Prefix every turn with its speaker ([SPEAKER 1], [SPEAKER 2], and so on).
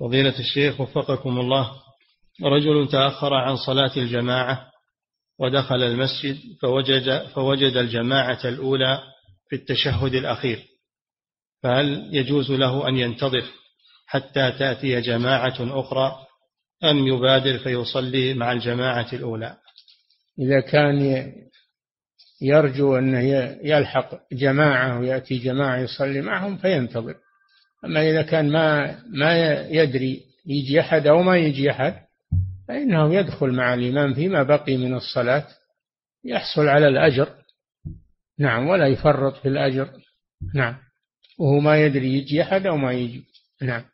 [SPEAKER 1] فضيلة الشيخ وفقكم الله، رجل تأخر عن صلاة الجماعة ودخل المسجد فوجد الجماعة الأولى في التشهد الأخير، فهل يجوز له أن ينتظر حتى تأتي جماعة أخرى أم يبادر فيصلي مع الجماعة الأولى؟
[SPEAKER 2] إذا كان يرجو أن يلحق جماعة ويأتي جماعة يصلي معهم فينتظر. أما إذا كان ما يدري يجي أحد أو ما يجي أحد فإنه يدخل مع الإمام فيما بقي من الصلاة يحصل على الأجر. نعم، ولا يفرط في الأجر. نعم، وهو ما يدري يجي أحد أو ما يجي. نعم.